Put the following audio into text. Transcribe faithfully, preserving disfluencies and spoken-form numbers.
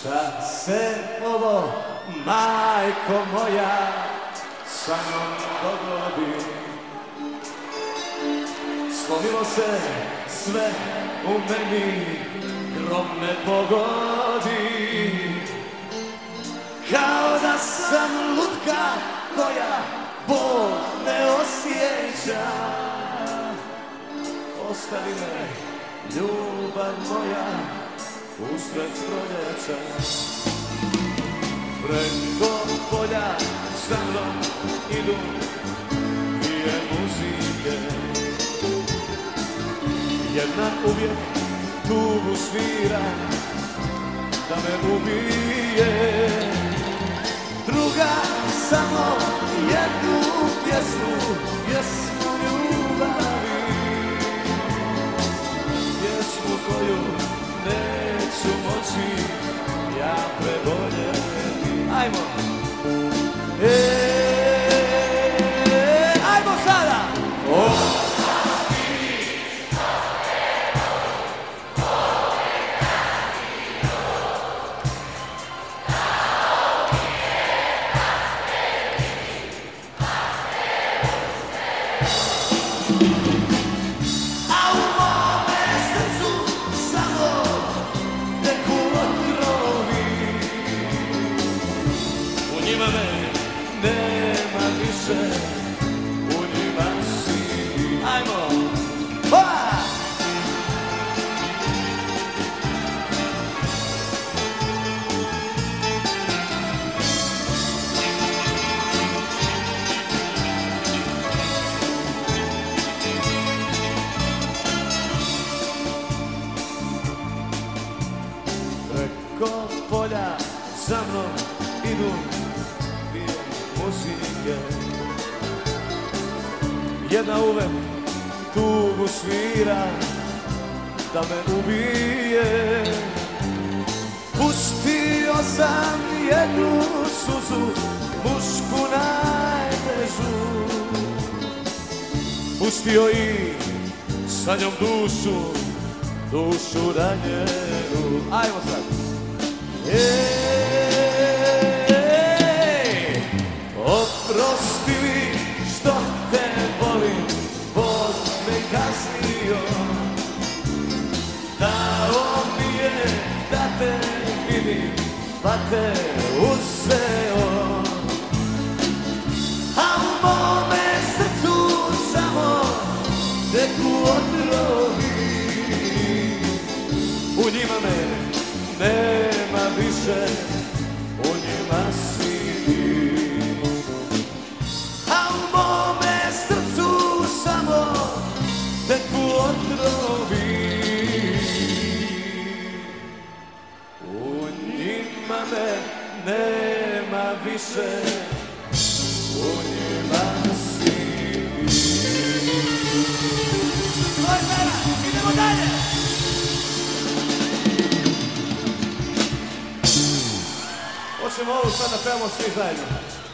Šta se ovo, majko moja, sa mnom dogodi? Slomilo se sve u meni, grom me pogodi. Kao da sam lutka koja bol ne osjeća. Ostavi me, ljubav moja, usred proljeća. Preko polja sa mnom idu dvije muzike. Jedna uvijek tugu svira da me ubije. Druga samo jednu pjesmu, pjesmu ljubavi. Pjesmu koju neću moći ja preboljeti. Ajmo! Eee, ajmo sada! Oh. Nema više, u njima si. Ajmo! Ha! Preko polja za mnom idu muzike. Jedna uvek tugu svira da me ubije. Pustio sam jednu suzu, mušku najtežu. Pustio i sa njom dušu, dušu ranjenu. Ajmo sad! Eee, oprosti mi što te volim, Bog me kaznio. Dao mi je da te vidim, pa te uzeo. A u mome srcu samo teku otrovi. U njima me nema više, u njima si. Teku otrovi, u njima me nema više, u njima si. Oj, Vera, idemo dalje! Hoćemo ovu sad da pevamo svi zajedno.